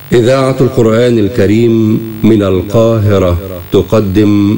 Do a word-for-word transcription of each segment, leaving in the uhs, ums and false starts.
إذاعة القرآن الكريم من القاهرة تقدم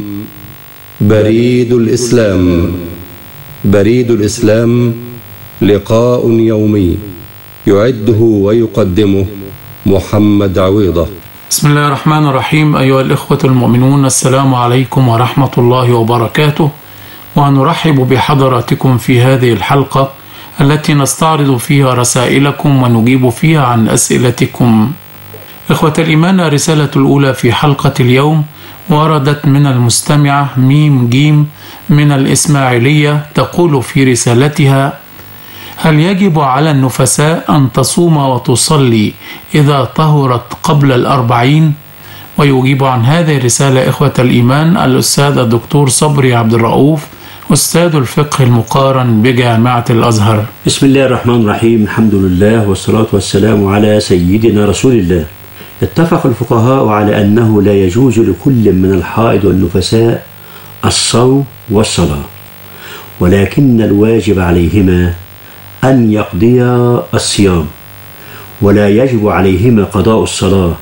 بريد الإسلام. بريد الإسلام لقاء يومي يعده ويقدمه محمد عويضة. بسم الله الرحمن الرحيم. أيها الإخوة المؤمنون، السلام عليكم ورحمة الله وبركاته، ونرحب بحضراتكم في هذه الحلقة التي نستعرض فيها رسائلكم ونجيب فيها عن أسئلتكم. إخوة الإيمان، الرسالة الأولى في حلقة اليوم وردت من المستمعة ميم جيم من الإسماعيلية، تقول في رسالتها: هل يجب على النفساء أن تصوم وتصلي إذا طهرت قبل الأربعين؟ ويجيب عن هذه الرسالة إخوة الإيمان الأستاذ الدكتور صبري عبد الرؤوف، أستاذ الفقه المقارن بجامعة الأزهر. بسم الله الرحمن الرحيم، الحمد لله والصلاة والسلام على سيدنا رسول الله. اتفق الفقهاء على أنه لا يجوز لكل من الحائض والنفساء الصوم والصلاة، ولكن الواجب عليهما أن يقضيا الصيام، ولا يجب عليهما قضاء الصلاة،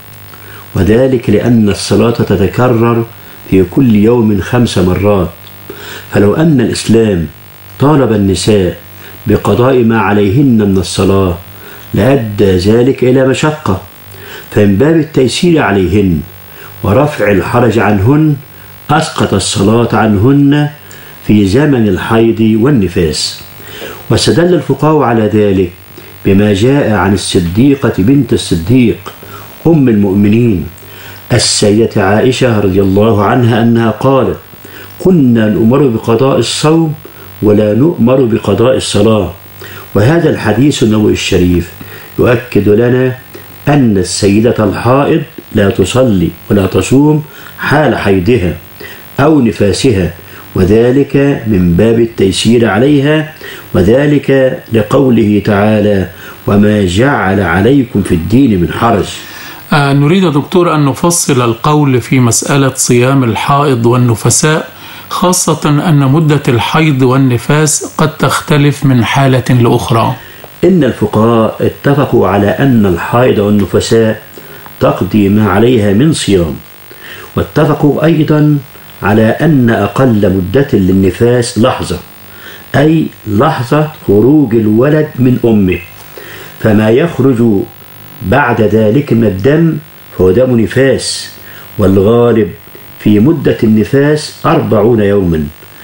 وذلك لأن الصلاة تتكرر في كل يوم خمس مرات. فلو أن الإسلام طالب النساء بقضاء ما عليهن من الصلاة لأدى ذلك إلى مشقة، فمن باب التيسير عليهن ورفع الحرج عنهن أسقط الصلاة عنهن في زمن الحيض والنفاس. واستدل الفقهاء على ذلك بما جاء عن الصديقة بنت الصديق أم المؤمنين السيدة عائشة رضي الله عنها أنها قالت: كنا نؤمر بقضاء الصوم ولا نؤمر بقضاء الصلاة. وهذا الحديث النبوي الشريف يؤكد لنا أن السيدة الحائض لا تصلي ولا تصوم حال حيضها أو نفاسها، وذلك من باب التيسير عليها، وذلك لقوله تعالى: وما جعل عليكم في الدين من حرج. آه نريد دكتور أن نفصل القول في مسألة صيام الحائض والنفساء، خاصة أن مدة الحيض والنفاس قد تختلف من حالة لأخرى. إن الفقهاء اتفقوا على أن الحائض والنفساء تقضي ما عليها من صيام، واتفقوا أيضا على أن أقل مدة للنفاس لحظة، أي لحظة خروج الولد من أمه، فما يخرج بعد ذلك من الدم فهو دم نفاس، والغالب في مدة النفاس أربعون يوما.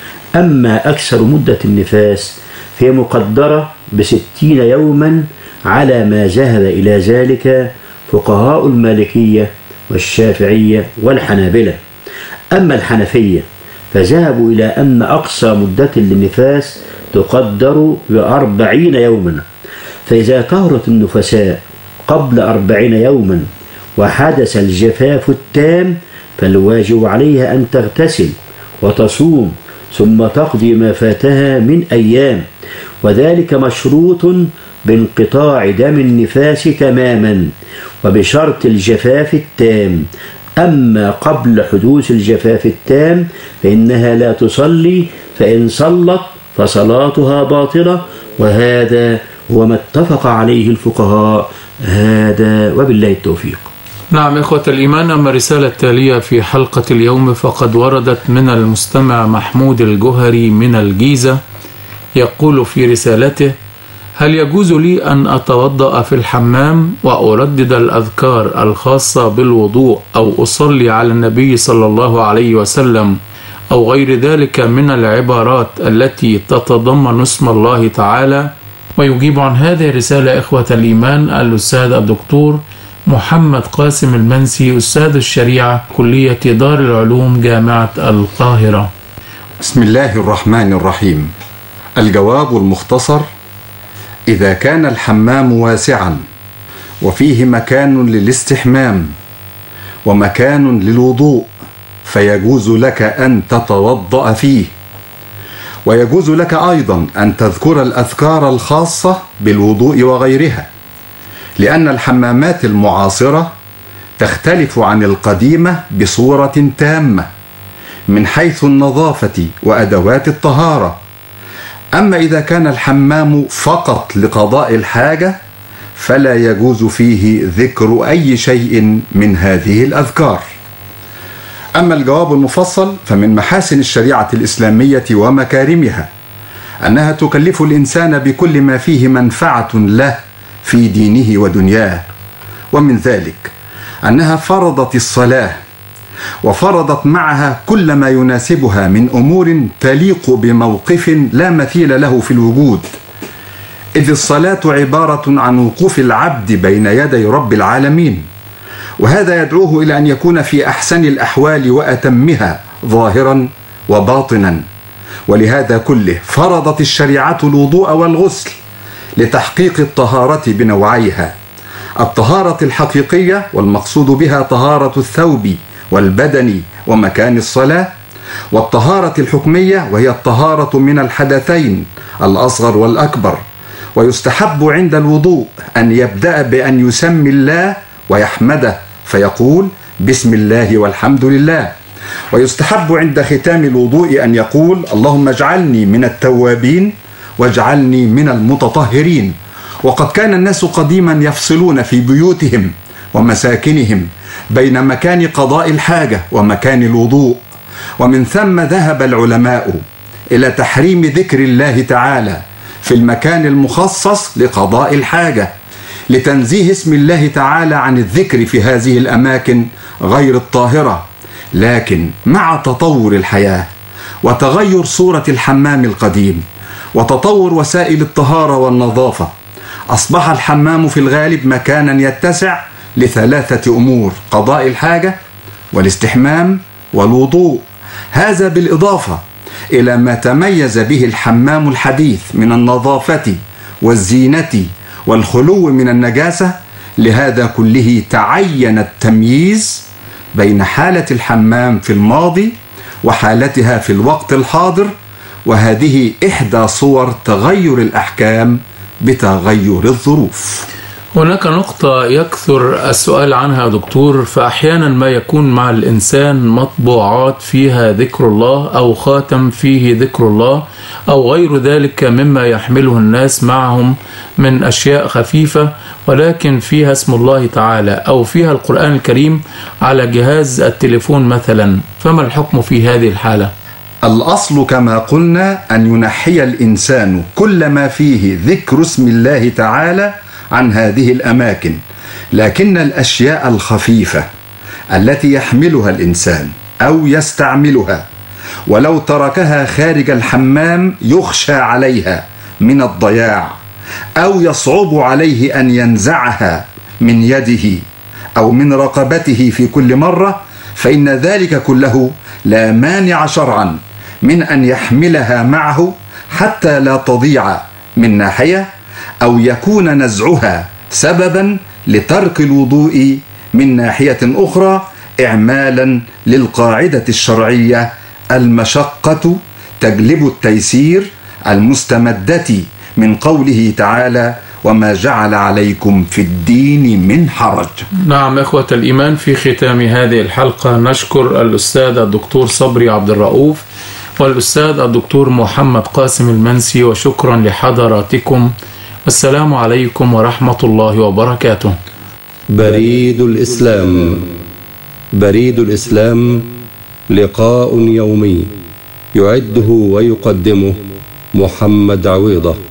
أما أكثر مدة النفاس فهي مقدرة بستين يوما على ما ذهب إلى ذلك فقهاء المالكية والشافعية والحنابلة. أما الحنفية فذهبوا إلى أن أقصى مدة للنفاس تقدر بأربعين يوما، فإذا طهرت النفساء قبل أربعين يوما وحدث الجفاف التام فالواجب عليها أن تغتسل وتصوم ثم تقضي ما فاتها من أيام، وذلك مشروط بانقطاع دم النفاس تماما وبشرط الجفاف التام. أما قبل حدوث الجفاف التام فإنها لا تصلي، فإن صلت فصلاتها باطلة، وهذا هو ما اتفق عليه الفقهاء. هذا وبالله التوفيق. نعم إخوة الإيمان، أما الرسالة التالية في حلقة اليوم فقد وردت من المستمع محمود الجهري من الجيزة، يقول في رسالته: هل يجوز لي أن أتوضأ في الحمام وأردد الأذكار الخاصة بالوضوء أو أصلي على النبي صلى الله عليه وسلم أو غير ذلك من العبارات التي تتضمن اسم الله تعالى؟ ويجيب عن هذه الرسالة إخوة الإيمان الأستاذ الدكتور محمد قاسم المنسي، أستاذ الشريعة، كلية دار العلوم، جامعة القاهرة. بسم الله الرحمن الرحيم. الجواب المختصر: إذا كان الحمام واسعا وفيه مكان للاستحمام ومكان للوضوء فيجوز لك أن تتوضأ فيه، ويجوز لك أيضا أن تذكر الأذكار الخاصة بالوضوء وغيرها، لأن الحمامات المعاصرة تختلف عن القديمة بصورة تامة من حيث النظافة وأدوات الطهارة. أما إذا كان الحمام فقط لقضاء الحاجة فلا يجوز فيه ذكر أي شيء من هذه الأذكار. أما الجواب المفصل فمن محاسن الشريعة الإسلامية ومكارمها أنها تكلف الإنسان بكل ما فيه منفعة له في دينه ودنياه، ومن ذلك أنها فرضت الصلاة، وفرضت معها كل ما يناسبها من أمور تليق بموقف لا مثيل له في الوجود، إذ الصلاة عبارة عن وقوف العبد بين يدي رب العالمين، وهذا يدعوه إلى أن يكون في أحسن الأحوال وأتمها ظاهرا وباطنا. ولهذا كله فرضت الشريعة الوضوء والغسل لتحقيق الطهارة بنوعيها: الطهارة الحقيقية والمقصود بها طهارة الثوب والبدن ومكان الصلاة، والطهارة الحكمية وهي الطهارة من الحدثين الأصغر والأكبر. ويستحب عند الوضوء أن يبدأ بأن يسمي الله ويحمده فيقول بسم الله والحمد لله. ويستحب عند ختام الوضوء أن يقول اللهم اجعلني من التوابين واجعلني من المتطهرين. وقد كان الناس قديما يفصلون في بيوتهم ومساكنهم بين مكان قضاء الحاجة ومكان الوضوء، ومن ثم ذهب العلماء إلى تحريم ذكر الله تعالى في المكان المخصص لقضاء الحاجة، لتنزيه اسم الله تعالى عن الذكر في هذه الأماكن غير الطاهرة. لكن مع تطور الحياة وتغير صورة الحمام القديم وتطور وسائل الطهارة والنظافة، أصبح الحمام في الغالب مكانا يتسع لثلاثة أمور: قضاء الحاجة والاستحمام والوضوء. هذا بالإضافة إلى ما تميز به الحمام الحديث من النظافة والزينة والخلو من النجاسة. لهذا كله تعين التمييز بين حالة الحمام في الماضي وحالتها في الوقت الحاضر، وهذه إحدى صور تغير الأحكام بتغير الظروف. هناك نقطة يكثر السؤال عنها يا دكتور، فأحيانا ما يكون مع الإنسان مطبوعات فيها ذكر الله أو خاتم فيه ذكر الله أو غير ذلك مما يحمله الناس معهم من أشياء خفيفة، ولكن فيها اسم الله تعالى أو فيها القرآن الكريم على جهاز التليفون مثلا، فما الحكم في هذه الحالة؟ الأصل كما قلنا أن ينحي الإنسان كل ما فيه ذكر اسم الله تعالى عن هذه الأماكن، لكن الأشياء الخفيفة التي يحملها الإنسان أو يستعملها ولو تركها خارج الحمام يخشى عليها من الضياع، أو يصعب عليه أن ينزعها من يده أو من رقبته في كل مرة، فإن ذلك كله لا مانع شرعا من أن يحملها معه حتى لا تضيع من ناحية، أو يكون نزعها سببا لترك الوضوء من ناحية أخرى، إعمالا للقاعدة الشرعية المشقة تجلب التيسير المستمدة من قوله تعالى وما جعل عليكم في الدين من حرج. نعم إخوة الإيمان، في ختام هذه الحلقة نشكر الأستاذ الدكتور صبري عبد الرؤوف والأستاذ الدكتور محمد قاسم المنسي، وشكرا لحضراتكم. السلام عليكم ورحمة الله وبركاته. بريد الإسلام. بريد الإسلام لقاء يومي يعده ويقدمه محمد عويضة.